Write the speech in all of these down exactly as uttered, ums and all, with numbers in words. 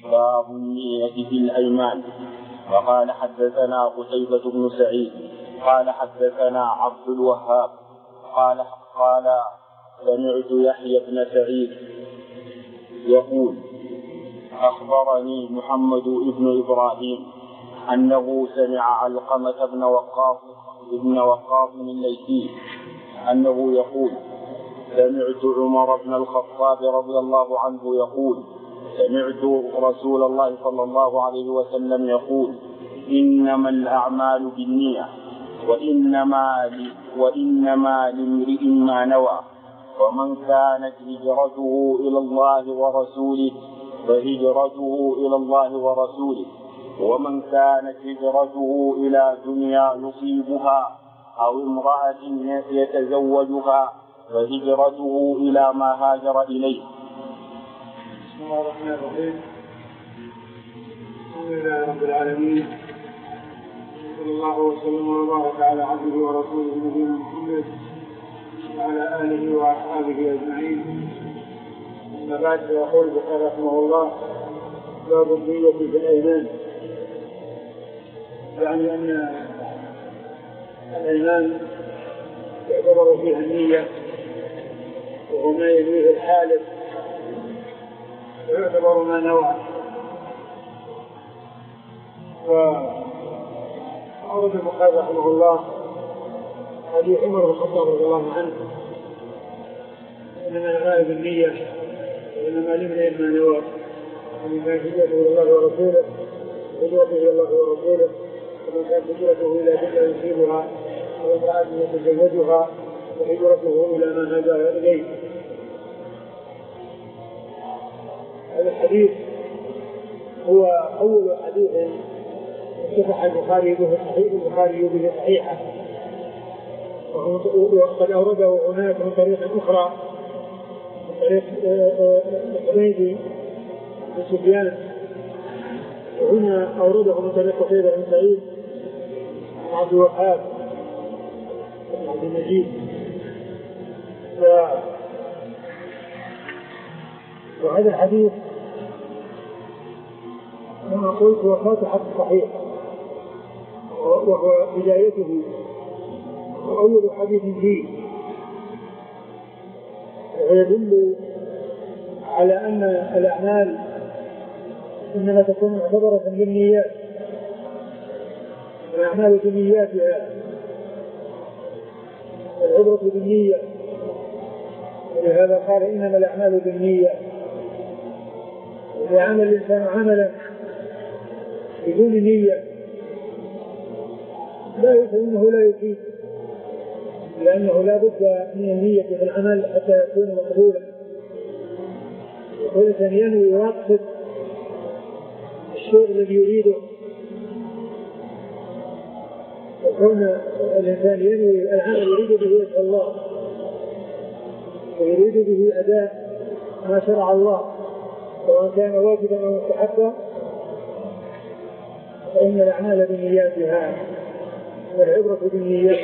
باب النية في الأيمان. وقال حدثنا قتيبة بن سعيد قال حدثنا عبد الوهاب قال قال سمعت يحيى بن سعيد يقول أخبرني محمد بن إبراهيم أنه سمع علقمة بن وقاص بن وقاص الليثي أنه يقول سمعت عمر بن الخطاب رضي الله عنه يقول سمعت رسول الله صلى الله عليه وسلم يقول إنما الأعمال بالنية وإنما, وإنما لامرئ ما نوى ومن كانت هجرته إلى الله ورسوله فهجرته إلى الله ورسوله ومن كانت هجرته إلى دنيا يصيبها أو امرأة يتزوجها فهجرته إلى ما هاجر إليه. بسم الله الرحمن الرحيم. الحمد لله رب العالمين، صلى الله وسلم وبارك على عبده ورسوله نبينا محمد وعلى آله وأصحابه أجمعين. أما بعد فيقول البخاري رحمه الله باب النية في الأيمان، يعني أن الأيمان يعتبر فيها النية وهو ما ينويه الحالف ويعتبر ما نوى. وأورد البخاري رحمه الله حديث عمر بن الخطاب رضي الله عنه إنما الأعمال بالنية وإنما لامرئ ما نوى ومن كانت هجرته إلى الله ورسوله هجرته إلى الله ورسوله ومن كانت هجرته إلى دنيا يصيبها أو امرأة يتزوجها فهجرته إلى ما هاجر إليه. هذا الحديث هو أول حديث صحح البخاري به صحيح البخاري به صحيحة، وقد أورده هناك من طريق أخرى من طريق حميد بن سفيان، وهنا أورده من طريق قتيبة بن سعيد عن عبد الوهاب بن عبد المجيد. وهذا الحديث كما قلت هو فاتحة صحيح، وهو بدايته وأول حديث فيه، ويدل على أن الأعمال إنما تكون معتبرة بالنيات، الأعمال بنياتها، العبرة بالنية، ولهذا قال إنما الأعمال بالنية. إذا عمل الإنسان عملا بدون نية لا يفهمه لا يفيد، لأنه لا بد من النية في العمل حتى يكون مقبولا. والإنسان ينوي ويقصد الشيء الذي يريده، وكون الإنسان ينوي العمل يريد به وجه الله ويريد به أداء ما شرع الله سواء كان واجبا أو مستحبا، فإن الأعمال بنياتها والعبرة بالنيات.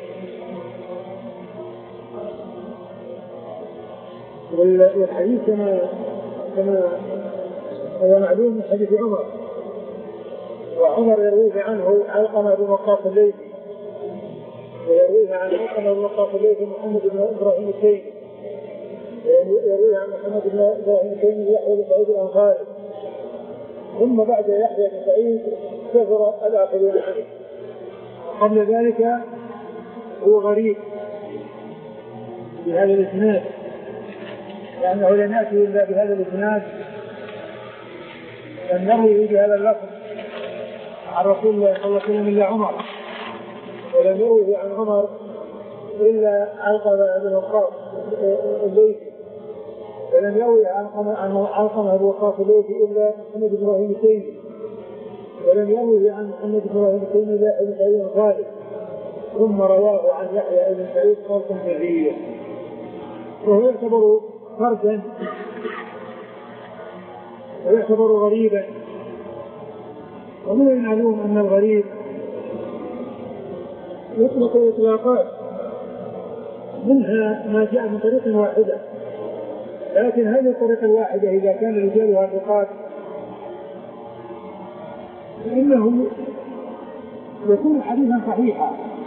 والحديث كما كما هو معلوم من حديث عمر، وعمر يرويه عنه علقمة بن وقاص الليثي، ويرويه عن علقمة بن وقاص الليثي محمد بن إبراهيم التيمي، يرويه عن محمد بن إبراهيم التيمي يحيى بن سعيد الأنصاري، ثم بعد يحيى بن سعيد كثر الآخرين عنه. قبل ذلك هو غريب بهذا الإسناد، لأنه لم يأتي إلا بهذا الإسناد، لم يروي بهذا اللفظ عن رسول الله صلى الله عليه وسلم إلا عمر، ولم يروي عن عمر إلا علقمة بن وقاص الليثي، ولم يروي عن علقمة بن وقاص الليثي إلا محمد بن إبراهيم التيمي، ولم يروي عن محمد بن إبراهيم التيمي إلا ابن سعيد الأنصاري، ثم رواه عن يحيى بن سعيد خلقا جزيا، وهو يعتبر فردا ويعتبر غريبا. ومن المعلوم أن الغريب يطلق إطلاقات، منها ما جاء من طريق واحدة، لكن هذه الطريقة الواحدة إذا كان رجالها ثقات فإنه يكون حديثا صحيحا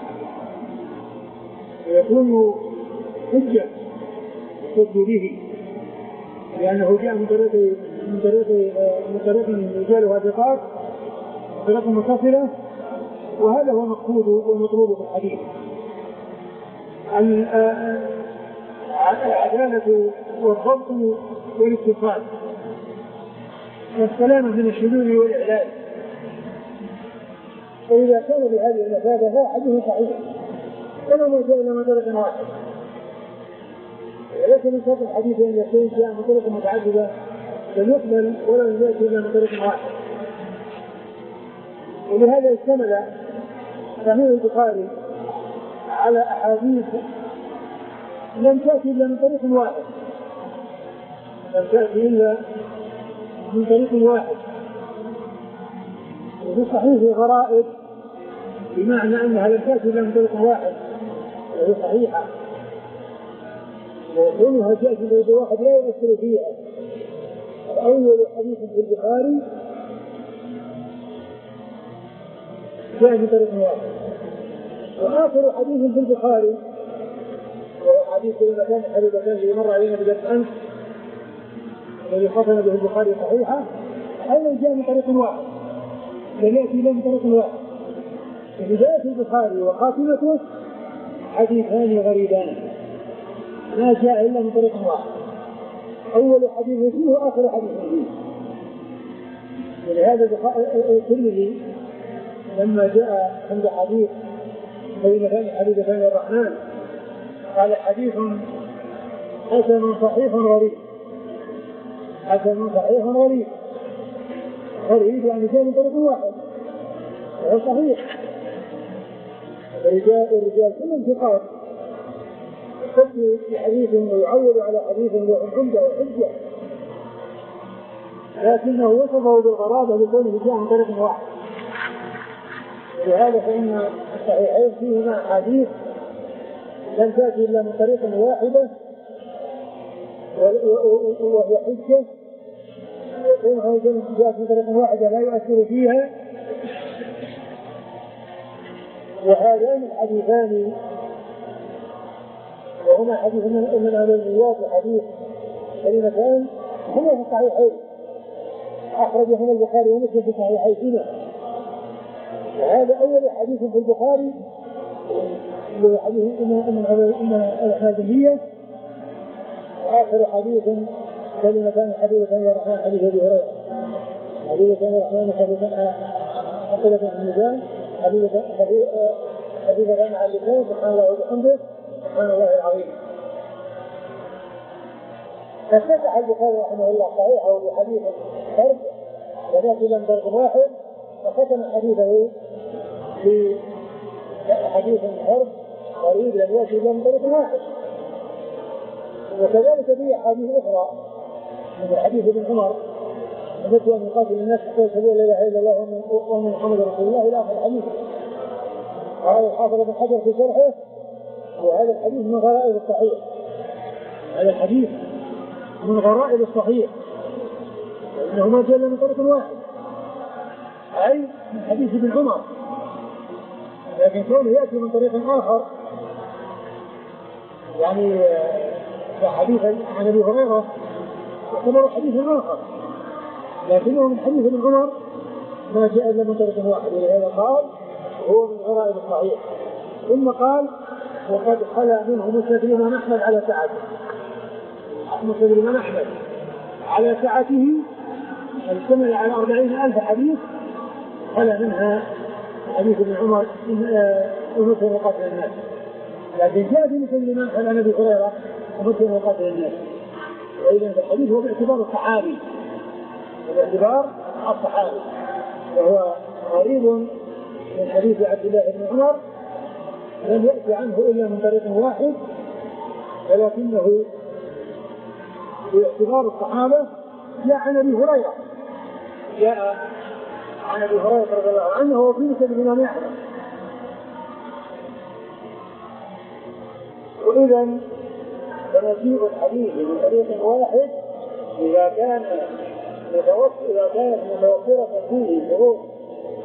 ويكون حجة يحتج به، لأنه جاء من طريق من طريق من طريق رجالها ثقات، طريق متصلة، وهذا هو المقصود والمطلوب في الحديث. العدالة والضبط والاتصال والسلامة من الشذوذ والإعلان. فإذا كان بهذه المثابة فهو حديث صحيح كما ما جاء إلى من طريق واحد، وليس من شرط الحديث أن يكون جاء من طريق متعددة فيقبل ولا يأتي إلا من طريق واحد. ولهذا اشتمل صحيح البخاري على أحاديث لم تأتي إلا من طريق واحد، لم تأتي إلا من طريق واحد. وفي الصحيح غرائب بمعنى أنها لم تأتي إلا من طريق واحد وهي صحيحة، وكونها تأتي من طريق واحد لا يؤثر فيها. أول حديث في البخاري جاء من طريق واحد، وآخر حديث في البخاري وهو حديث المكان حبيبتان الذي مر علينا بدرس أمس الذي ختم به البخاري صحيحة، أيضا جاء من طريق واحد لم يأتي إلا من طريق واحد. في بداية البخاري وخاتمته حديثان غريبان ما جاء إلا من طريق واحد، أول حديث فيه وآخر حديث فيه. ولهذا الترمذي لما جاء عند حديث بين حبيبتان الرحمن قال حديث حسن صحيح غريب، حسن صحيح غريب، غريب يعني جاء من طريق واحد وهو صحيح. الرجال الرجال كلهم ثقات يحتج بحديث ويعول على حديث له عنده وحجة، لكنه وصفه بالغرابة لكونه جاء من طريق واحد. ولهذا فإن الصحيحين فيهما حديث لم تأتي إلا من طريق واحدة وهي حجة، وكونها جاءت من طريق واحدة لا يؤثر فيها. وهذان الحديثان وهما حديث من الأولويات وحديث كلمتان هما في الصحيحين، أخرجهما البخاري ومسلم في صحيحيهما. وهذا أول حديث في البخاري هو حديث إن الحازمية، وآخر حديث كلمتان حديثان يا رحمن حديث أبي هريرة، حديثان يا رحمن حديثان حقيقة في الميزان، حديث غنى عن اللسان سبحان الله وبحمده سبحان الله العظيم. ففتح البخاري رحمه الله صحيحه بحديث فرد وذات لم طريق واحد، وختم حديثه بحديث فرد قريب لم يأتي لم طريق واحد. وكذلك به حديث أخرى من حديث ابن عمر أمرت أن يقاتل الناس حتى يشهدوا لا إله إلا الله وأن محمدا رسول الله إلى آخر الحديث. قال الحافظ ابن حجر في شرحه وهذا الحديث من غرائب الصحيح، هذا الحديث من غرائب الصحيح لأنه ما جاء من طريق واحد، أي من حديث ابن عمر، لكن كونه يأتي من طريق آخر يعني حديث عن أبي هريرة يعتبر حديث آخر، لكنه من حديث ابن عمر ما جاء إلا من طريق واحد. ولهذا قال هو من غرائب الصحيح. ثم قال وقد خلا منه مسند الإمام أحمد على سعته، مسند الإمام أحمد على سعته اشتمل على أربعين ألف حديث، خلا منها حديث ابن عمر ومسلم وقاتل الناس، لكن جاء في مسند الإمام أحمد عن أبي هريرة ومسلم وقاتل الناس. وإذا الحديث هو باعتبار الصحابي، باعتبار الصحابي، وهو غريب من حديث عبد الله بن عمر لم يأتي عنه إلا من طريق واحد، ولكنه باعتبار الصحابة جاء عن أبي هريرة، جاء عن أبي هريرة رضي الله عنه وفي مسند الإمام أحمد. وإذا فنجيء الحديث من طريق واحد إذا كان إذا كانت متوفرة فيه شروط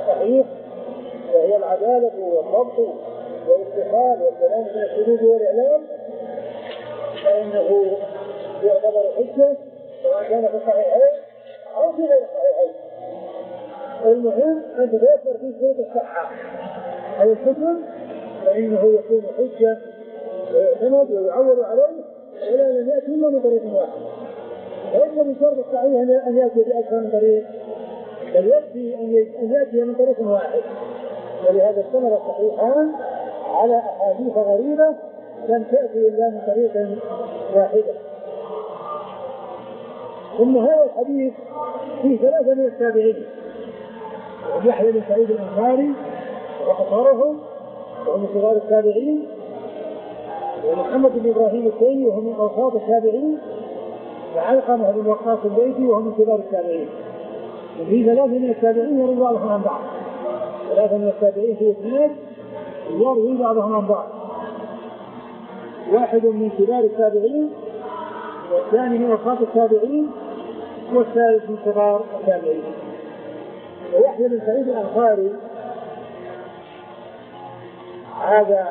الصحيح وهي العدالة والضبط والاتصال والسلام من الشذوذ والإعلام فإنه يعتبر حجة سواء كان في الصحيحين أو في غير الصحيحين. المهم أن تتوفر فيه شروط الصحة أو الحكم فإنه يكون حجة ويعتمد ويعول عليه ولا لم يأتي إلا من طريق واحد. ليس من شرط الصحيح أن يأتي بأكثر من طريق بل يكفي أن يأتي من طريق واحد. ولهذا استمر الصحيحان على أحاديث غريبة لم تأتي إلا من طريق واحدة. ثم هذا الحديث فيه ثلاثة من التابعين يحيى بن سعيد الأنصاري وأخبرهم وهم من صغار التابعين ومحمد بن إبراهيم التيمي وهم من أوساط التابعين وعلقمة بن وقاص الليثي وهم من كبار التابعين. وفي ثلاثة من التابعين يروي بعضهم عن بعض ثلاثة من التابعين في اثنين يروي بعضهم عن بعض واحد من كبار التابعين والثاني من أوساط التابعين والثالث من صغار التابعين. ويحيى بن سعيد الأنصاري هذا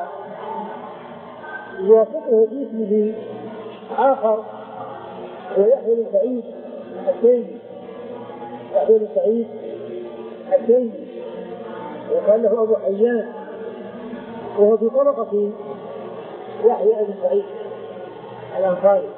يوافقه في اسمه آخر ويحيى بن سعيد التيمي يحيى بن سعيد التيمي وقال له أبو حيان وهو في طبقة يحيى بن سعيد الأنصاري.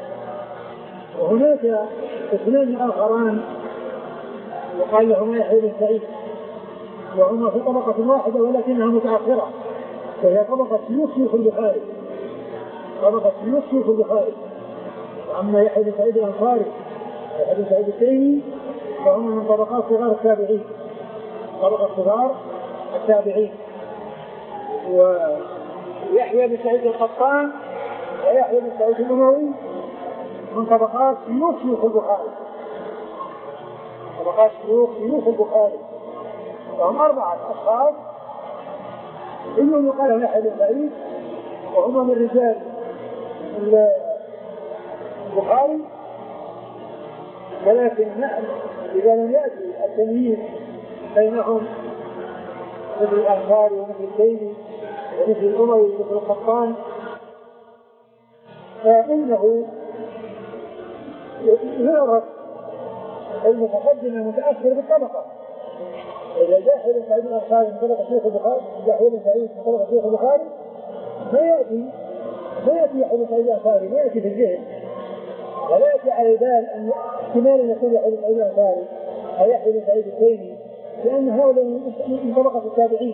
وهناك اثنان آخران وقال لهما يحيى بن سعيد وهما في طبقة واحدة ولكنها متأخرة وهي طبقة شيوخ شيوخ البخاري طبقة شيوخ شيوخ البخاري. أما يحيى بن سعيد الأنصاري يحيى بن سعيد التيمي فهم من طبقات صغار التابعين طبقة صغار التابعين. ويحيى بن سعيد القطان ويحيى بن سعيد الأموي من طبقات شيوخ شيوخ البخاري طبقات شيوخ شيوخ البخاري وهم أربعة أشخاص إنهم يقال يحيى بن سعيد وهم من رجال البخاري. ولكن نحن إذا لم يأتي التمييز بينهم مثل الأنصاري ومثل التيمي ومثل الأموي ومثل القطان فإنه يعرف المتقدم المتأخر بالطبقة. إذا جاء يحيى بن سعيد الأنصاري من طبقة شيخ البخاري يحيى بن سعيد من طبقة شيخ البخاري ما يأتي ما يأتي يحيى بن سعيد الأنصاري ما يأتي في الذهن ولا يأتي على بال أن احتمال أن يكون يحيى بن سعيد الأنصاري أو يحيى بن سعيد التيمي لأن هؤلاء من طبقة التابعين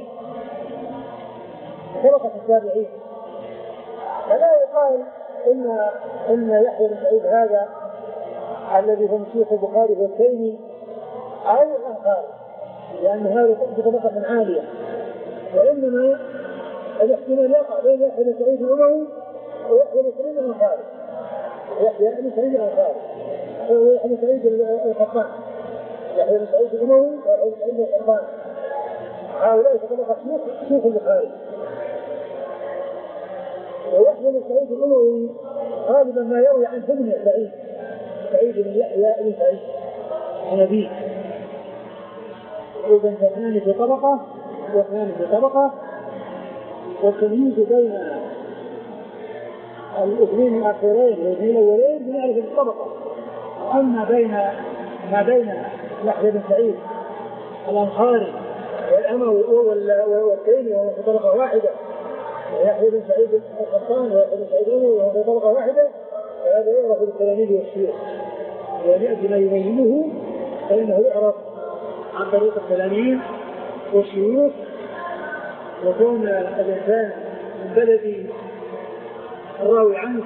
طبقة التابعين. فلا يقال إن إن يحيى بن سعيد هذا الذي هو شيخ البخاري والتيمي أو الأنصاري لأن هذا بطبقة عالية وإنما الاحتمال يقع بين يحيى بن سعيد الأموي ويحيى بن سعيد الأنصاري يحيى بن سعيد الأنصاري ويحيى بن سعيد القطان يحيى بن سعيد الأموي ويحيى بن سعيد القطان هؤلاء طبقة شيوخ البخاري. ويحيى بن سعيد الأموي غالبا ما يروي عن ابن سعيد سعيد بن يحيى بن سعيد عن أبيه إذن اثنان في طبقة واثنان في طبقة والتمييز بين الاثنين الآخرين والاثنين الأولين بنعرف الطبقة. أما بين ما بين يحيى بن سعيد الأنصاري والأموي والتيمي وهو في طبقة واحدة ويحيى بن سعيد القطان ويحيى بن سعيد الأموي وهو في طبقة واحدة فهذا يعرف بالتلاميذ والشيوخ ويأتي ما يبينه فإنه يعرف عن طريق التلاميذ والشيوخ. وكون الإنسان من بلد الراوي عنه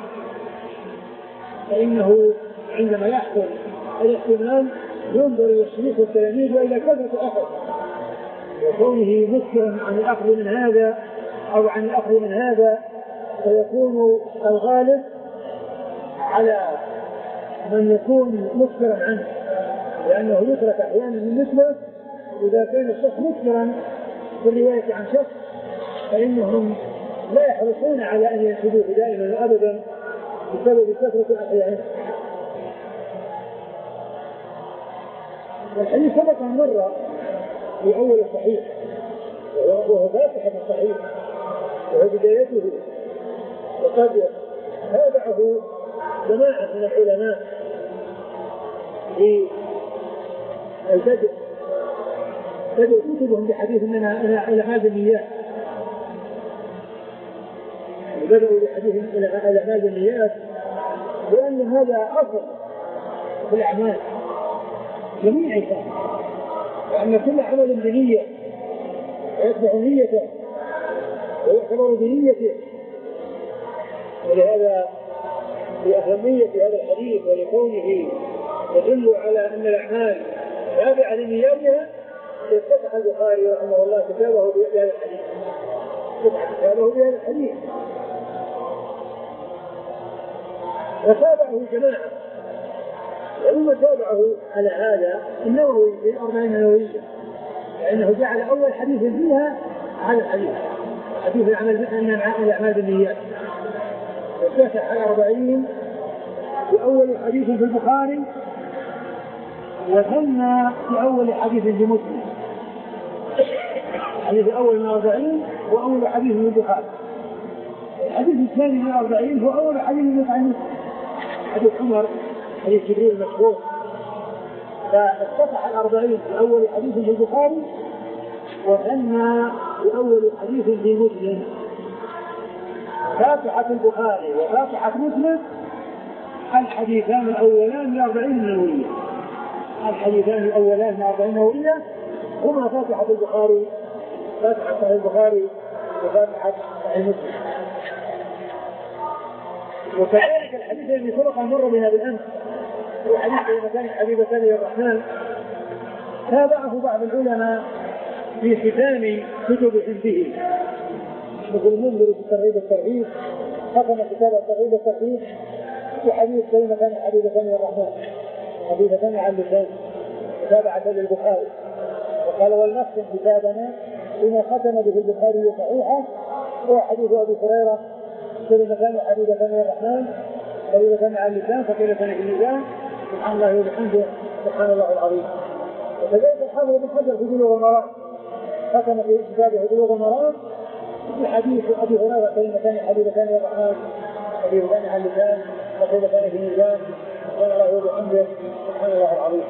فإنه عندما يحصل الاحتمال ينظر إلى الشيوخ والتلاميذ وإلى كثرة أخذ وكونه مسلم عن الأخذ من هذا أو عن الأخذ من هذا فيكون الغالب على من يكون مسكرا عنه لأنه يترك أحيانا من مثله. إذا كان الشخص مسكرا في الرواية عن شخص فإنهم لا يحرصون على أن ينشدوه دائما وأبدا بسبب كثرة الأحيان. والحديث سبق مرة في أول الصحيح وهو فاتحة الصحيح وهو بدايته، وقد تابعه جماعة من العلماء في البدء بدأوا كتبهم بحديث منها إلى هذا النيات، بدأوا بحديث إلى هذا النيات، لأن هذا أصل في الأعمال جميعها، وأن كل عمل بنية ويتبع نيته ويعتبر بنيته. ولهذا لأهمية هذا الحديث ولكونه يدل على أن الأعمال تابعة لنياتها، افتتح البخاري رحمه الله كتابه بهذا الحديث فتح كتابه بهذا الحديث وتابعه جماعة. ولما تابعه على هذا النووي في الأربعين النووية، لأنه جعل أول حديث فيها هذا الحديث حديث العمل الأعمال بالنيات، وفتح الأربعين بأول حديث في البخاري، وثنى في أول حديث في مسلم، الحديث الأول من الأربعين وأول حديث في البخاري. الحديث الثاني من الأربعين هو أول حديث في مسلم، حديث عمر حديث جبريل المشهور. فافتتح الأربعين بأول حديث في البخاري، وثنى بأول حديث في مسلم. فاتحة البخاري وفاتحة مسلم الحديثان الأولان من الأربعين النووية، الحديثان الأولان من الأربعين النووية هما فاتحة البخاري فاتحة صحيح البخاري وفاتحة صحيح مسلم. وكذلك الحديث الذي سبق مر بنا بالأمس هو حديث كلمتان حبيبتان للرحمن، تابعه بعض العلماء في ختام كتب حزبه، مثل المنذر في الترغيب والترهيب ختم كتاب الترغيب والترهيب وحديث كلمتان حبيبتان للرحمن حبيبتان على اللسان متابعة للبخاري، وقال ولنختم كتابنا بما ختم به البخاري صحيحا هو حديث أبي هريرة كلمتان حبيبتان للرحمن حبيبتان على اللسان ثقيلتان في الميزان سبحان الله وبحمده سبحان الله العظيم. وكذلك الحافظ بن حجر في بلوغ المرام ختم في كتابه بلوغ المرام في حديث أبي هريرة كلمتان حبيبتان للرحمن حبيبتان على اللسان ثقيلتان في الميزان سبحان الله وبحمده سبحان الله العظيم.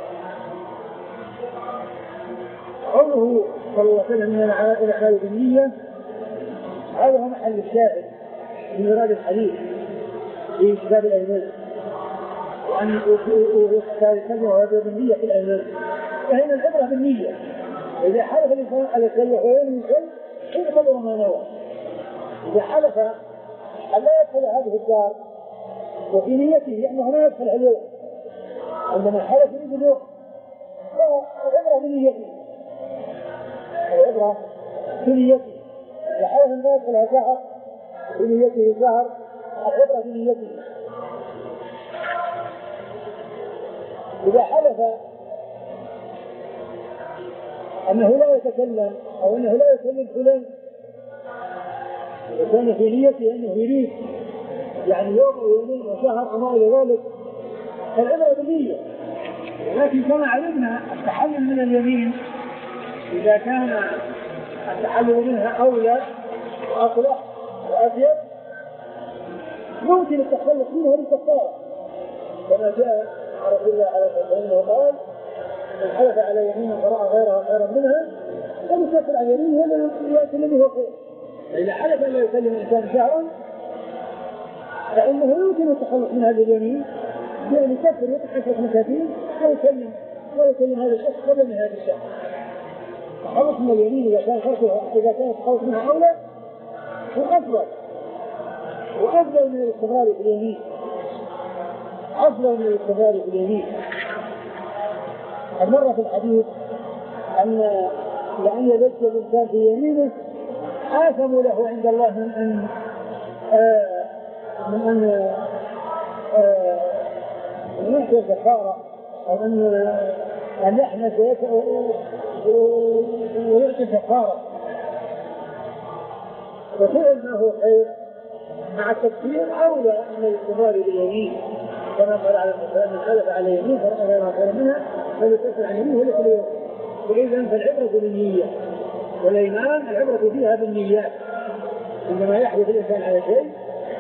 قوله صلى الله عليه وسلم من الأعمال بالنية هذا هو محل الشاهد من مراد الحديث في كتاب الأيمان، وأن يختار وهذا بالنية في الأيمان، فهنا العبرة بالنية. إذا حلف الإنسان على شيء ويمين شيء يقدر ما نوى. إذا حلف أن لا يدخل هذه الدار وفي نيته أنه لا يدخل اليوم، عندما حلف يريد اليوم فالعبرة بنيته، العبرة بنيته. إذا حلف أن لا يدخل الزهر بنيته الزهر العبرة بنيته. إذا حلف أنه لا يتكلم أو أنه لا يكلم فلان وكان في نيته أنه يريد يعني يوم ويومين وشهر أو ما إلى ذلك فالعبرة بالنية. لكن كما علمنا التحلل من اليمين إذا كان التحلل منها أولى وأصلح وأطيب ممكن التخلص منها بالكفارة، كما جاء رسول الله عليه الصلاة والسلام وقال من حلف على يمين فرأى غيرها خيرا منها فليكفر عن يمينه وليأكل به خير. فإذا حلف أن لا يكلم الإنسان شهرا فإنه يمكن التخلص من هذا اليمين بأن يكفر يتحقق مساكين ويكلم ويكلم هذا الشخص قبل من هذا الشهر. التخلص من اليمين إذا كان فرقها إذا كان التخلص منها أولى وأفضل وأفضل من الاستمرار في اليمين أفضل من الاستمرار في اليمين. المرة في الحديث أن لأن يلج الإنسان في يمينه آثم له عند الله من أن آه من أن آه يحصل كفارة أو أن أن يحنث ويعطي كفارة. وفعل ما هو خير مع التكفير أولى من الاستمرار باليمين، كما قال على المسلم من حلف على يمين فرأى غيرها خيرا منها فليكفر عن يمينه ولكل يوم وإذا فالعبرة بالنية، والأيمان العبرة فيها بالنيات. عندما يحدث الإنسان على شيء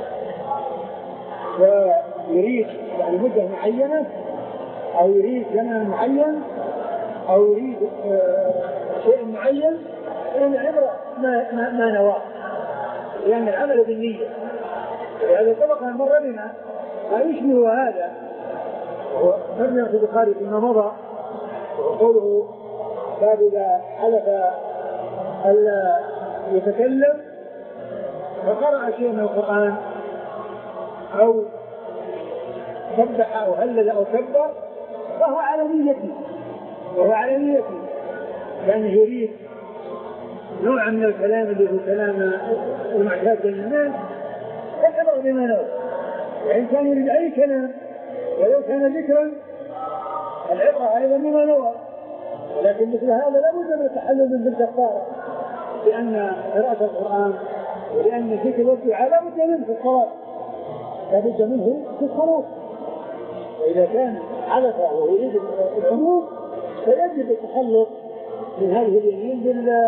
ويريد يعني مدة معينة أو يريد زمن معين أو يريد شيء معين، فإن العبرة ما, ما, ما نواه، لأن العمل بالنية. وهذا سبق أن مر بنا ما يشبه هذا، وهو مرنا في البخاري فيما مضى، وقوله باب إذا حلف ألا يتكلم فقرأ شيء من القرآن أو سبح أو هلل أو كبر فهو على نيته، وهو على نيته لأنه يريد نوعا من الكلام اللي هو كلام المعتاد بين الناس، فالعبرة بما نوى. وإن كان يريد أي كلام ولو كان ذكرا العبرة أيضا بما نوى. لكن مثل هذا لا بد من التحلل من بالكفارة، لأن قراءة القرآن ولأن ذكر والدعاء لا بد منه في الصلاة، لا بد منه في الصلاة. وإذا كان حدث ويريد العموم فيجب التخلص من هذه اليمين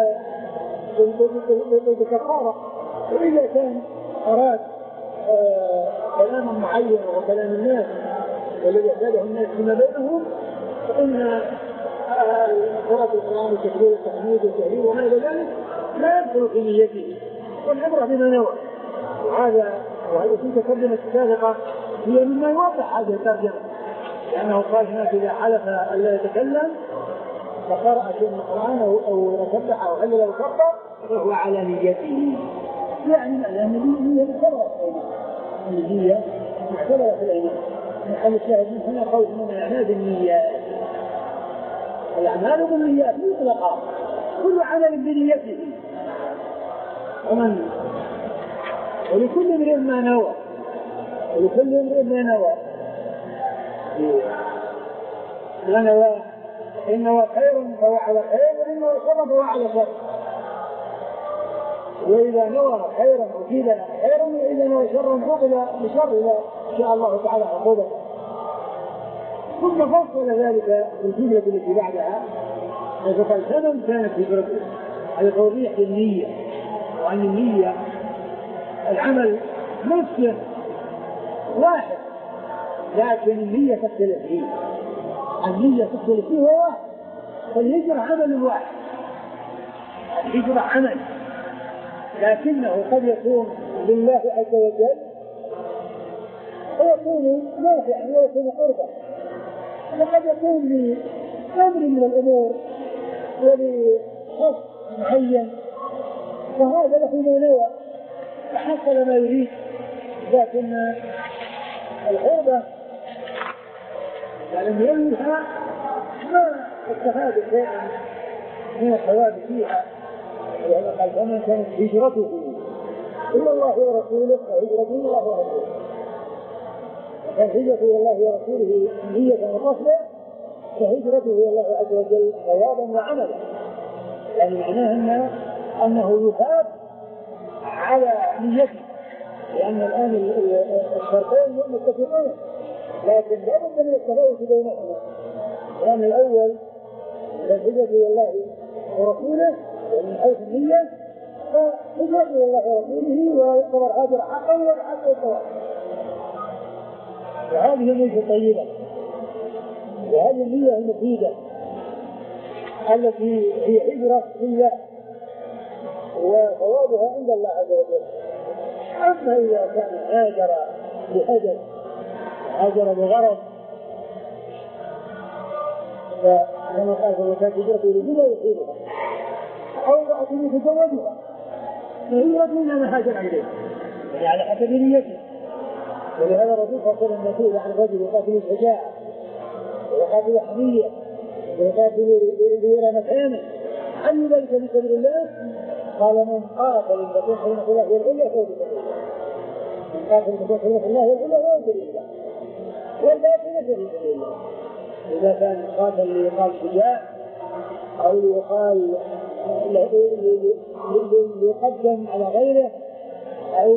بالكفارة. وإذا كان أراد آه كلاما معين وكلام الناس والذي يحتاجه الناس فيما بينهم، فإن قراءة القرآن والتكبير والتحميد والتهليل وما إلى ذلك لا يدخل في نيته، والعبرة بما نوى. وهذا وهذا في تقدمة السابقة هي مما يوضح هذه الترجمة، لأنه قال هناك إذا حلف أن لا يتكلم فقرأ شيء من القرآن أو سبح أو هلل أو كبر فهو على نيته، يعني لأن النية معتبرة في الأيمان، النية معتبرة في الأيمان. محل الشاهد من هنا قول من أعمال النيات، الأعمال بالنيات مطلقة، كل عمل بنيته، ومن ولكل امرئ ما نوى، ولكل امرئ ما نوى ما نوى إن نوى خير فهو على خير، وإن نوى شر فهو على شر. وإذا نوى خيرا أفيد خيرا، وإذا نوى شرا فقد بشر إذا شاء الله تعالى عقوبته. ثم فصل ذلك الجملة التي بعدها فقال سبب كانت هجرته على توضيح النية، وأن النية العمل نفسه واحد لكن النية تختلف فيه، النية تختلف فيه هو واحد. فالهجرة عمل واحد، الهجرة عمل لكنه قد يكون لله عز وجل ويكون نافعا ويكون قربا، وقد يكون لأمر من الأمور ولخص معين، فهذا له ما نوى فحصل ما يريد. لكن القربة يعني ينهى ما استفاد شيئا من الثواب فيها، ولهذا قال فمن كانت هجرته إلى الله ورسوله فهجرته إلى الله ورسوله، وكان هجرته إلى الله ورسوله نية وقصدا فهجرته إلى الله عز وجل ثوابا وعملا. يعني معناه أنه, أنه يثاب على نيته، لأن الآن الشرطين متفقين لكن لا بد من التفاوت بينهما، لأن الأول الهجرة إلى الله ورسوله ومن حيث النية فهجرة إلى الله ورسوله ويعتبر هاجر حقا والحق والثواب. وهذه النية طيبة، وهذه النية المفيدة التي هي هجرة لله وثوابها عند الله عز وجل. أما إذا كان هاجر بهدف هاجر بغرض فكما قال فكانت هجرته لله يحيلها أو امرأة يتزوجها فهجرته إلى ما هاجر إليه، يعني على حسب نيته. ولهذا الرسول صلى الله عليه وسلم يقول عن الرجل يقاتل الشجاعة ويقاتل حمية ويقاتل ليرى مكانه، أي ذلك في سبيل الله؟ قال من قاتل لتكون كلمة الله هي العليا فهو في سبيل الله، من قاتل لتكون كلمة الله هي العليا فهو في سبيل الله، والباقي في سبيل الله. إذا كان قاتل ليقال شجاع أو ليقال ليقدم على غيره أو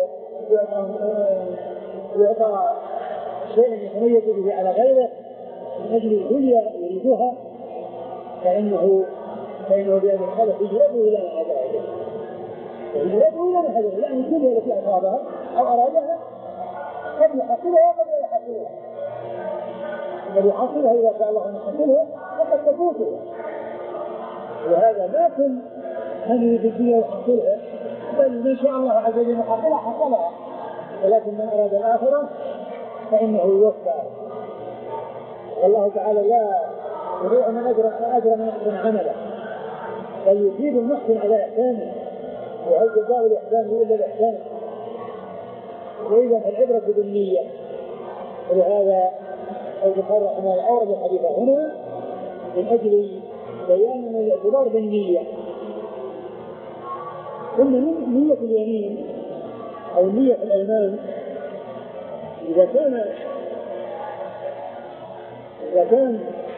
يعطى شيء يتميز به على غيره من أجل الدنيا يريدها، فإنه فإنه بهذه الحالة يجرده إلى من هداه يجرده إلى من هداه، يعني الدنيا التي أصابها أو أرادها قد يحصلها وقد لا يحصلها. الذي يحصلها إذا شاء الله أن يحصلها فقد تفوته، وهذا ما كل من يريد الدنيا يحصلها، بل من شاء الله عز وجل يحصلها حصلها، ولكن من أراد الآخرة فإنه يوفى. والله تعالى لا يضيع من أجر أجر من أحسن عمله، بل يثيب المحسن على إحسانه، وهل جزاء الإحسان إلا الإحسان. وإذا العبرة بالنية، ولهذا البخاري رحمه الله أورد الحديث هنا من أجل بيان أن الاعتبار بالنية. ثم نية اليمين أو نية الأيمان إذا كان إذا كان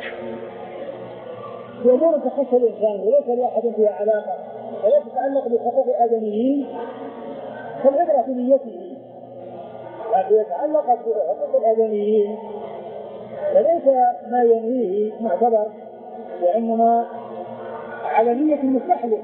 في أمور تخص الإنسان وليس لأحد فيها علاقة ولا تتعلق بحقوق الآدميين فالعبرة بنيته، لكن يتعلق بحقوق الآدميين فليس ما ينهيه معتبر، وإنما على نية المستحلف.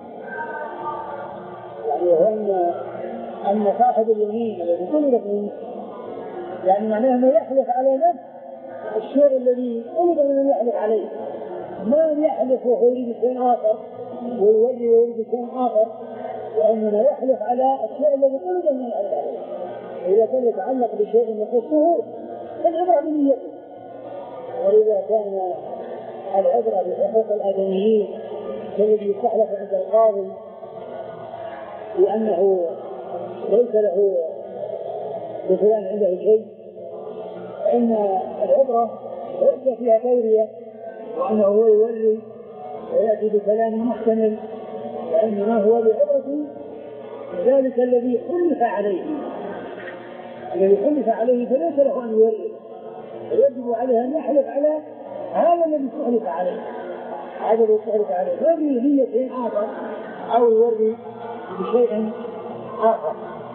يعني وأن أن صاحب اليمين الذي طلبت منه يعني معناه أنه يحلف على نفس الشيء الذي طلب من أن يحلف عليه، ما يحلف وهو يريد شيء آخر ويوجه ويريد شيء آخر، وإنما يحلف على الشيء الذي طلب من أن يحلف عليه. إذا كان يتعلق بشيء يخصه فالعبرة بنيته. وإذا كان العبرة بحقوق الآدميين كالذي يستحلف عند القاضي لأنه ليس له بفلان عنده شيء، فإن العبرة ليس فيها تورية وأنه هو يولي ويأتي بكلام محتمل، وإنما هو بعبرة ذلك الذي حلف عليه الذي حلف عليه فليس له أن يولي، ويجب عليه أن يحلف على هذا الذي استحلف عليه هذا الذي استحلف عليه هذه نية شيء آخر أو يوري بشيء آخر.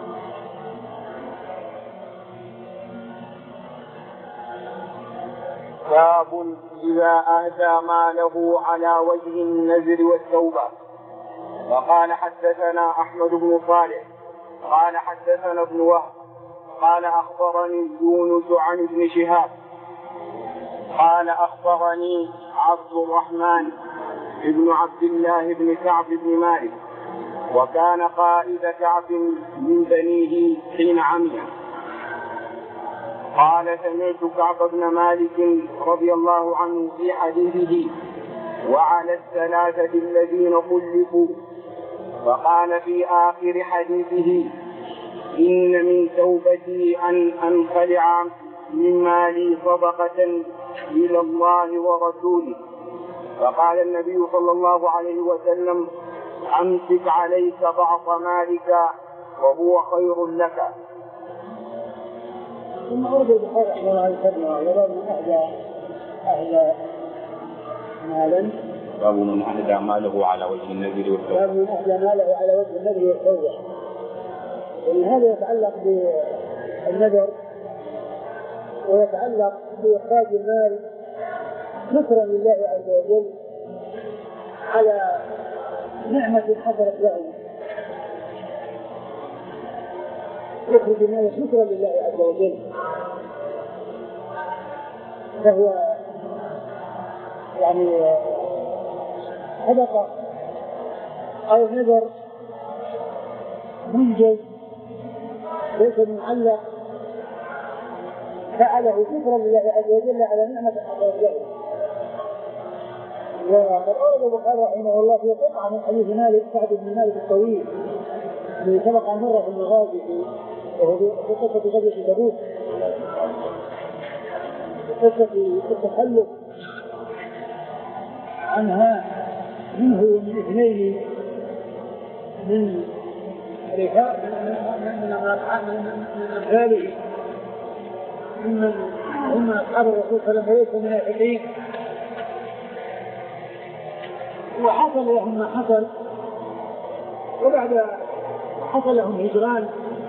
باب إذا أهدى ماله على وجه النذر والتوبة. وقال حدثنا أحمد بن صالح قال حدثنا ابن وهب قال أخبرني يونس عن ابن شهاب قال أخبرني عبد الرحمن ابن عبد الله بن كعب بن مالك وكان قائد كعب من بنيه حين عمي. قال سمعت كعب بن مالك رضي الله عنه في حديثه وعلى الثلاثة الذين خلفوا، فقال في آخر حديثه إن من توبتي أن أنخلع من مالي صدقة إلى الله ورسوله. فقال النبي صلى الله عليه وسلم أمسك عليك بعض مالك وهو خير لك. ثم أرد البخاري رحمه الله يسمى وباب من أهدى أهدى مالا باب من أهدى ماله على وجه النذر والتوبة باب من أهدى ماله على وجه النذر والتوبة. ومن هذا يتعلق بالنذر ويتعلق بإخراج المال شكرا لله عز وجل على نعمة حصلت له، يخرج المال شكرا لله عز وجل، فهو يعني صدقة أو نذر منجز ليس معلق، فعله شكرا لله عز وجل على نعمة حصلت له. وقد أورد البخاري رحمه الله في قطعة من حديث مالك سعد بن مالك الطويل الذي سبق عن مرة في المغازي وهو في قصة غزوة تبوك، قصة التخلف عنها منه من اثنين من رفاق من أمثاله ممن هم أصحاب الرسول صلى الله عليه وسلم منافقين، وحصل لهم ما حصل، وبعد حصل لهم هجران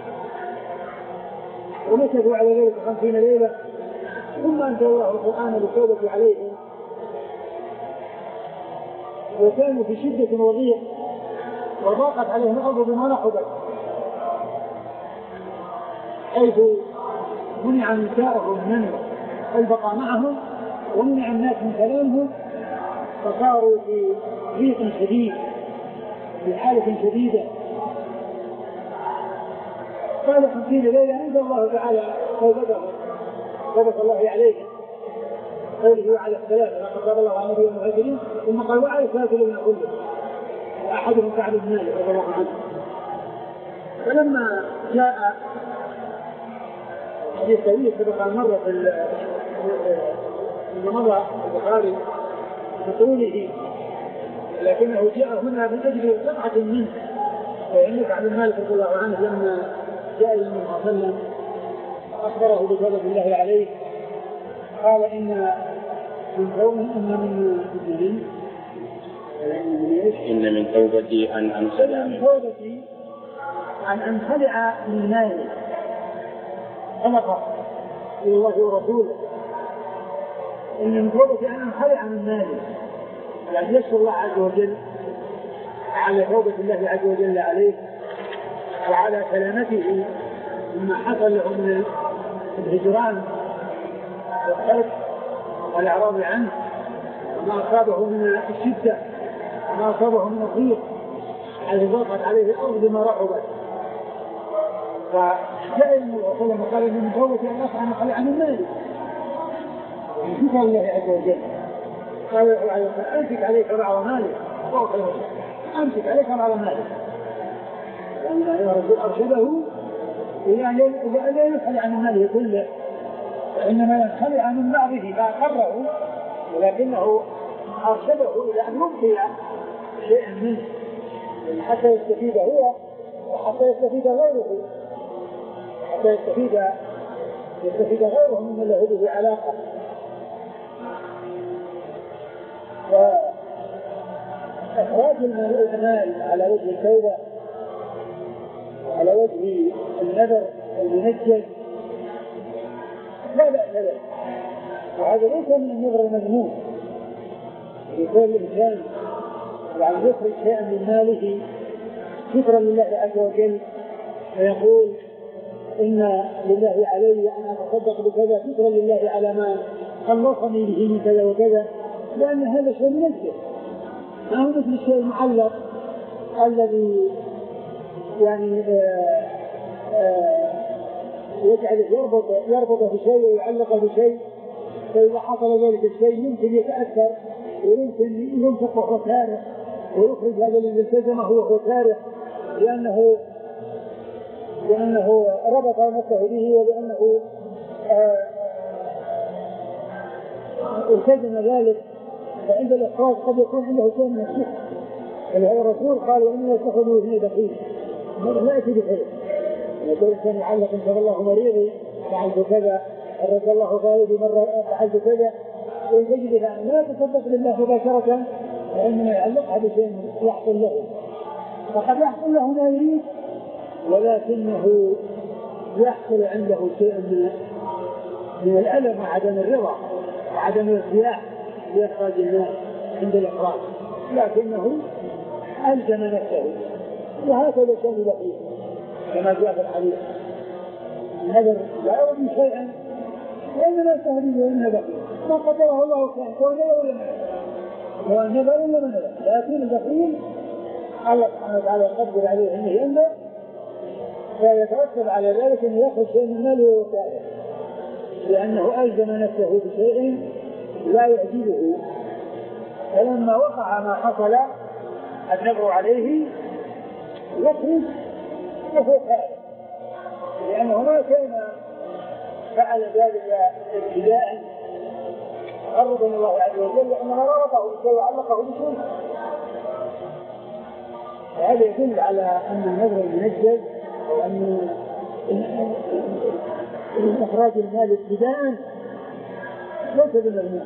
ومكثوا على ذلك خمسين ليلة، ثم أنزل الله القرآن بالتوبة عليهم وكانوا في شدة وضيق وضاقت عليهم الأرض بما رحبت، حيث منع نساءهم من البقاء معهم ومنع الناس من كلامهم، فصاروا في ضيق شديد في حالة شديدة. قال خمسين ليلة أنزل الله تعالى توبتهم توبة الله عليهم، قوله وعلى الثلاثة لقد تاب الله على النبي والمهاجرين، ثم قال وعلى الثلاثة الذين خلفوا وأحدهم كعب بن مالك رضي الله عنه. فلما جاء حديث طويل سبق مرة في مضى البخاري بطوله، لكنه جاء هنا من أجل قطعة منه، وإن كعب بن مالك رضي الله عنه لما جاء النبي صلى الله عليه وسلم أخبره بتوبة الله عليه قال إن من قوم إن من الدين إن من توبتي أن أنخلع من توبتي أن أنخلع من مالي خلقه إلى الله ورسوله. إن من توبتي أن أنخلع من مالي، يعني يشكر الله عز وجل على توبة الله عز وجل عليه وعلى سلامته مما حصل له من الهجران والترك والإعراض عنه، وما أصابه من الشدة وما أصابه من الضيق حيث ضاقت عليه الأرض بما رحبت. فجاء النبي صلى الله عليه وسلم قال إن من توبتي أن أخلع من خلع من مالي شكر الله عز وجل. قال أمسك عليك بعض مالك أمسك عليك بعض مالك، لأن الرسول أرشده إلى أن لا ينخلع من ماله كله، وإنما ينخلع من بعضه فأقره، ولكنه أرشده إلى أن يبقي شيئا منه حتى يستفيد هو وحتى يستفيد غيره، حتى يستفيد يستفيد غيره ممن له به علاقة. وإخراج المال على وجه التوبة على وجه النذر المنجز لا بأس به، وهذا ليس من النذر المذموم. يقول الإنسان يعني يخرج شيئا من ماله شكرا لله عز وجل، ويقول إن لله علي أن أتصدق بكذا شكرا لله على ما خلصني به من كذا وكذا، لأن هذا شيء منجز، ما هو مثل الشيء المعلق الذي يعني آآ آآ يجعل يربط يربط بشيء ويعلق بشيء، فإذا حصل ذلك الشيء يمكن يتأثر ويمكن ينفق وهو كاره ويخرج هذا الذي التزمه وهو كاره، لأنه لأنه ربط نفسه به ولأنه التزم ذلك. فعند الإخراج قد يكون عنده شيء من الشك، ولهذا الرسول قال إنه يتخذه في دخيل لا يأتي بخير. يقول الإنسان يعلق إن شاء الله مريضي فعلت كذا، أرد الله غالبي مرة فعلت كذا، ويجب أن لا يتصدق لله مباشرة، فإنما يعلقها بشيء يحصل له، فقد يحصل له ما يريد ولكنه يحصل عنده شيء من من الألم وعدم الرضا وعدم الارتياح لإخراج الناس عند الإخراج، لكنه ألزم نفسه. وهكذا كان بقيه كما جاء في الحديث، هذا لا يريد شيئا وإنما يستهديه إنه بقيه ما قدره الله كان كون ولا منه والنذر ولا منه، لكن البخيل الله سبحانه وتعالى يقدر عليه أنه ينذر فيترتب على ذلك أن يأخذ شيء من ماله ووسائله، لأنه ألزم نفسه بشيء لا يعجبه. فلما وقع ما حصل النذر عليه يخرج وهو خائف، لأنه ما كان فعل ذلك ابتداء تقربا الى الله عز وجل، انما ربطه بشيء وعلقه بشيء. وهذا يدل على ان النذر المنجز وان اخراج المال ابتداء ليس بمذموم،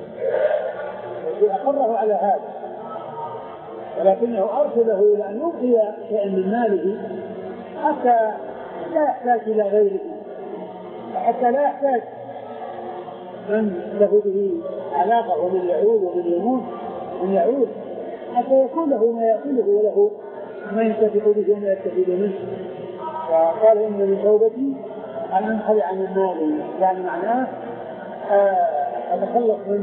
اقره على هذا، ولكنه ارشده الى ان يبقي شيئا من ماله حتى لا يحتاج الى غيره، حتى لا يحتاج من له به علاقة ومن يعود ومن يموت من يعود حتى يكون له ما يأكله وله ما ينتفع به وما يستفيد منه. وقال إن من توبتي أن أنخلع عن المال، يعني معناه أتخلص منه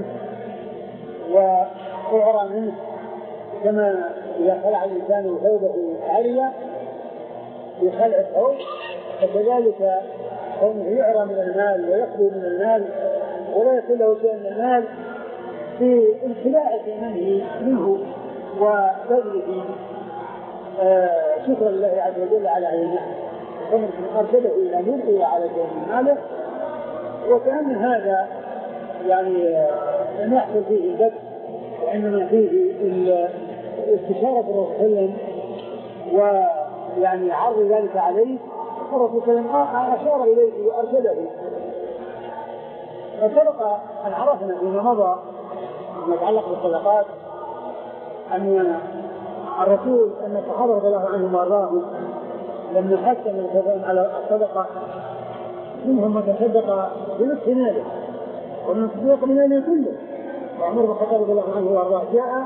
وأعرى منه، كما إذا خلع الإنسان ثوبه عارية بخلع الثوب، فكذلك كونه يعرى من المال ويخلو من المال ولا يكون له شيء من المال في انخلاع ثمنه منه وبذله آه شكرا لله عز وجل على عينه، كما أرشده إلى أن يلقي على شيء من ماله. وكأن هذا يعني لم يحصل فيه البدء، وإنما فيه استشارة الرسول صلى الله عليه وسلم ويعني عرض ذلك عليه، الرسول صلى الله عليه وسلم أشار إليه وأرشده. فسبق أن عرفنا فيما مضى ما يتعلق بالصدقات أن الرسول أن الصحابة رضي الله عنهم وأرضاهم لما حث من على الصدقة منهم من تصدق بنصف ماله ومن تصدق من ماله كله. وعمر بن الخطاب رضي الله عنه وأرضاه جاء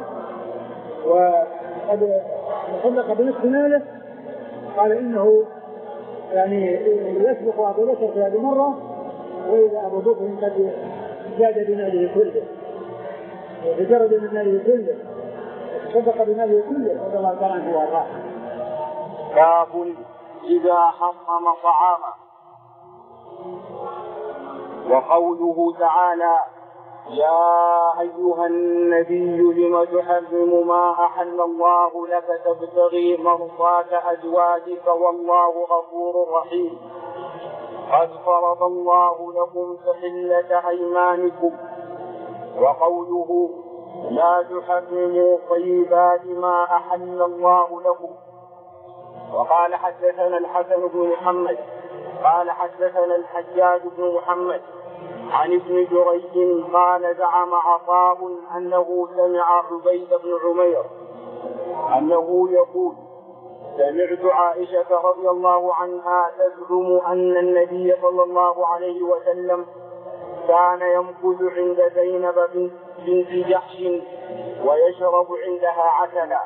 وقد تصدق بنصف ماله، قال إنه يعني يسبق أبو بكر في هذه المرة، وإذا أبو بكر قد زاد بماله كله وجرد من ماله كله وتصدق بماله كله رضي الله تعالى عنه وأرضاه. باب إذا حرم طعاما. وقوله تعالى يا أيها النبي لم تحرم ما أحل الله لك تبتغي مرضات أزواجك والله غفور رحيم. قد فرض الله لكم تحلة أيمانكم. وقوله لا تحرموا طيبات ما أحل الله لكم. وقال حدثنا الحسن بن محمد قال حدثنا الحجاج بن محمد عن ابن جريج قال زعم عطاء أنه سمع عبيد بن عمير أنه يقول سمعت عائشة رضي الله عنها تزعم أن النبي صلى الله عليه وسلم كان يمكث عند زينب بنت جحش ويشرب عندها عسلا،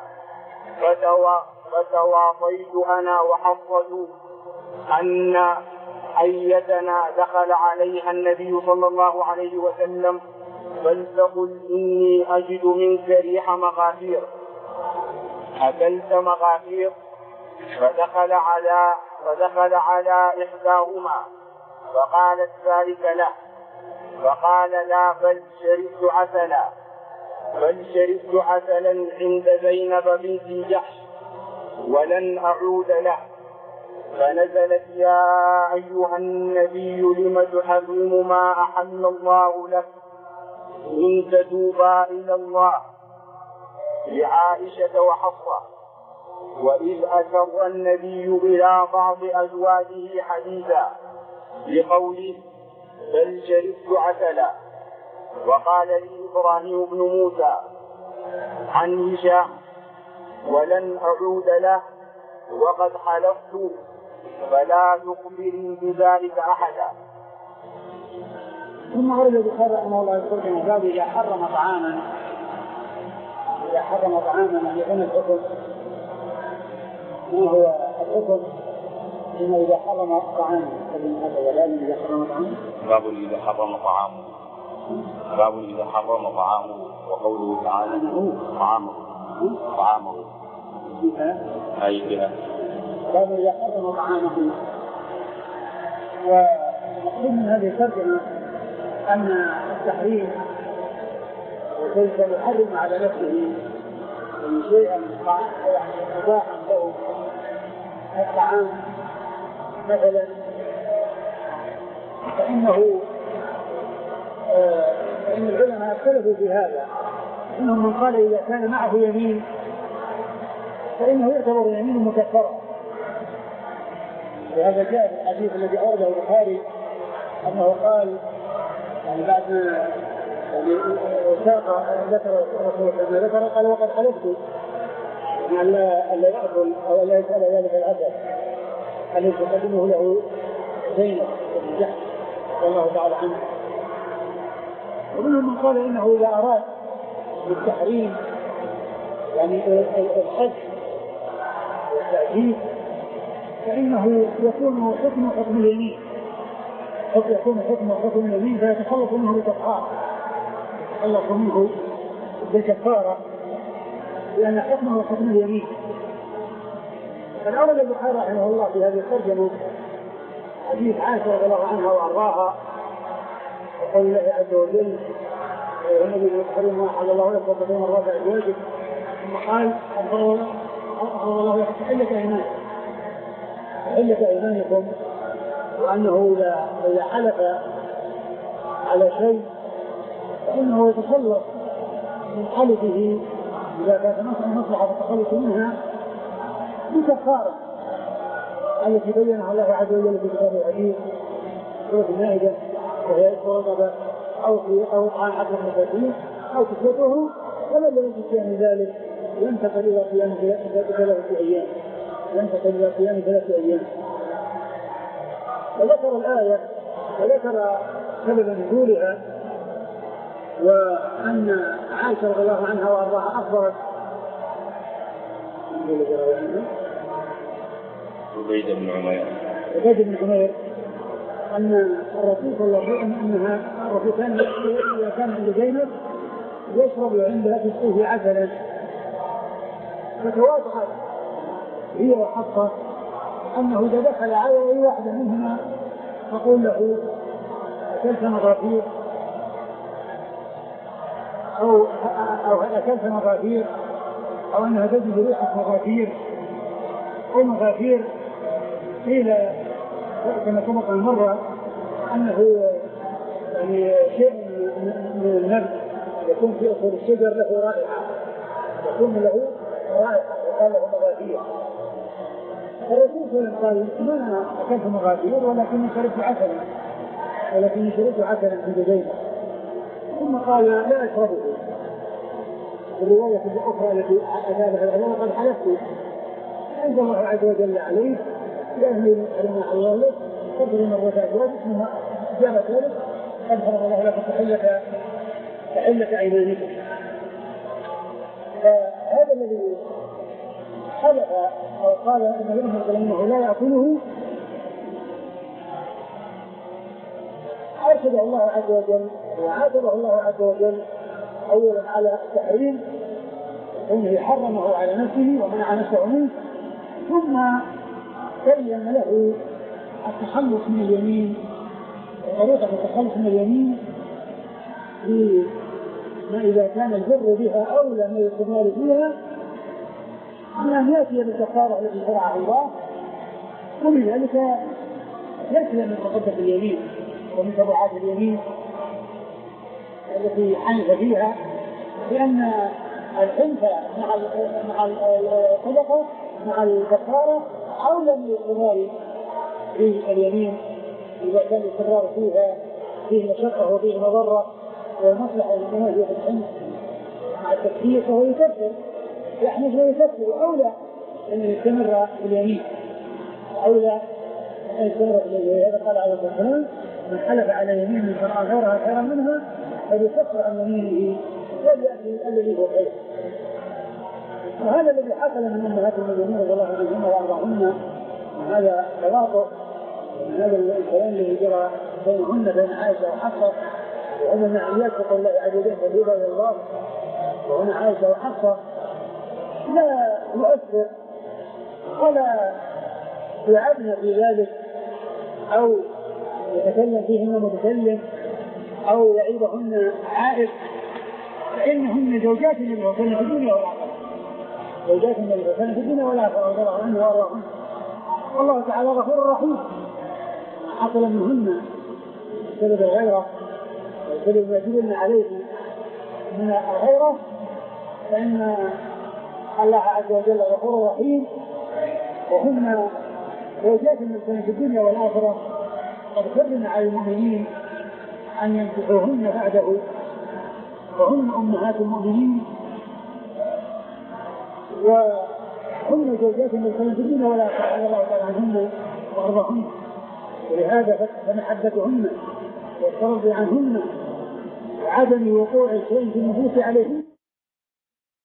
فتواصيت أنا وحفصة أن أيتنا دخل عليها النبي صلى الله عليه وسلم فلتقل إني أجد منك ريح مغافير، أكلت مغافير؟ فدخل على فدخل على إحداهما فقالت ذلك له، فقال لا بل شربت عسلا بل شربت عسلا عند زينب بنت جحش ولن أعود له. فنزلت يا أيها النبي لم تحرم ما أحل الله لك إن تتوبا إلى الله لعائشة وحفصة. وإذ أسر النبي إلى بعض أزواجه حديثا بقوله بل شربت عسلا. وقال لي إبراهيم بن موسى عن هشام ولن أعود له وقد حلفت فلا تخبري بذلك أحدا. ثم ورد البخاري رحمه الله يقول باب إذا حرم طعاما إذا حرم طعاما يكون الحكم ما هو الحكم إنه إذا حرم طعاما هذا ولازم إذا حرم طعاما باب إذا حرم طعامه باب إذا حرم طعامه. وقوله تعالى طعامه طعامه أي بها باب إذا حرم طعامه. ومقصود من هذه الترجمة أن التحريم كيف يحرم على نفسه شيئا مباحا له الطعام مثلا، فإنه فإن العلماء اختلفوا في هذا. إنهم من قال إذا كان معه يمين فإنه يعتبر يمين مكفرة، وهذا جاء في الحديث الذي أورده البخاري أنه قال يعني بعد ما ساق ذكر الرسول لما ذكر قال وقد حلفت أن لا يأكل أو لا يسأل ذلك الأثر الذي تقدمه له زينب بن جحش والله تعالى عنه. ومنهم من قال إنه إذا أراد بالتحريم يعني الحج والتأكيد فإنه يكون حكم حكم اليمين، يكون حكم حكم اليمين فيتخلص منه بالكفارة، يتخلص منه بالكفارة لأن حكمه حكم اليمين. فالأول البخاري رحمه الله في هذه الترجمة حديث عائشة رضي الله عنها وأرضاها وقول الله عز وجل والنبي يذكرون ما حل الله لكم وبين الرابع الواجب، ثم قال أخبر الله لكم حلة أيمانكم حلة أيمانكم وأنه إذا حلف على شيء فإنه يتخلص من حلفه إذا كانت مصلحة التخلص منها بكفارة التي بينها الله عز وجل في كتابه العزيز سورة المائدة، وهي إطعام أو أو إطعام عشرة مساكين أو كسوته، ومن لم يجد من ذلك ينتقل إلى قيام ثلاثة أيام ينتقل إلى قيام ثلاثة أيام. وذكر الآية وذكر سبب نزولها، وأن عائشة رضي الله عنها وأرضاها أخبرت عبيد بن عمير عبيد بن عمير أن الرسول صلى الله عليه وسلم أنها الرسول كان إذا كان عند زينب يشرب عندها في الصوف عسلا، فتواضعت هي وحفصة أنه إذا دخل على أي واحدة منهما تقول له أكلت مغافير أو أو أكلت مغافير أو أنها تجد ريحة مغافير أو مغافير. قيل كما سبق المرة أنه يعني شيء من النبت يكون في أصول الشجر له رائحة يكون له رائحة وقال له مغافير. الرسول صلى الله عليه وسلم قال ما أكلت مغافير ولكن شربت عسلا ولكن شربت عسلا عند زينب، ثم قال لا أشربه. الرواية الأخرى التي أجابها العلماء قد حلفت عند الله عز وجل عليه لأنه أرنا الله له فضل مرة أجواب ثم جاب ذلك قد فرض الله لكم تحلة تحلة أيمانكم. فهذا الذي حلف أو قال إن يظهر أنه لا يأكله أرشد الله عز وجل وعاتبه الله عز وجل أولا على التحريم أنه حرمه على نفسه ومنع نفسه منه، ثم بين له التخلص من اليمين وطريقة التخلص من اليمين ما إذا كان البر بها أولى من الاستمرار فيها من أن يأتي بالكفارة التي شرعها الله، وبذلك يسلم من مقدة اليمين ومن تبعات اليمين التي حنث فيها، لأن الحنث مع مع الصدقة مع الكفارة أولى من الاستمرار في اليمين إذا كان الاستمرار فيها فيه مشقة وفيه مضرة ومصلحة للناس في الحنث مع التكفير فهو يكفر يحنث ويكفر، أولى أن يستمر في اليمين أولى أن يستمر في اليمين. هذا قال عليه الصلاة والسلام من حلف على يمين فرأى غيرها خيرا منها فليكفر عن يمينه وليأتي الذي هو خير. وهذا الذي حصل من أمهات المؤمنين رضي الله عنهن وأرضاهن، هذا تواطؤ من هذا الكلام الذي جرى بينهن بين عائشة وحفصة، وهنا معنيات تقول الله عز وجل فليبا إلى الله، وهنا عائشة وحفصة لا يؤثر ولا يعبن في ذلك أو يتكلم فيهن متكلم أو يعيبهن عائب، فإنهن زوجات النبي صلى الله عليه وسلم في الدنيا والآخرة زوجات النبي صلى الله عليه وسلم في الدنيا والآخرة رضي الله عنه وأرضاهن. والله تعالى غفور رحيم، حصل منهن بسبب الغيرة وبسبب ما جبلن عليه من الغيرة، فإن الله عز وجل غفور رحيم، وهن زوجات النبي في الدنيا والآخرة قد حرم على المؤمنين أن ينكحوهن بعده، وهن أمهات المؤمنين وهن زوجات النبي في الدنيا والآخرة رضي الله تعالى عنهن وأرضاهن، ولهذا فمحبتهن والترضي عنهن وعدم وقوع الشيء في النفوس عليهن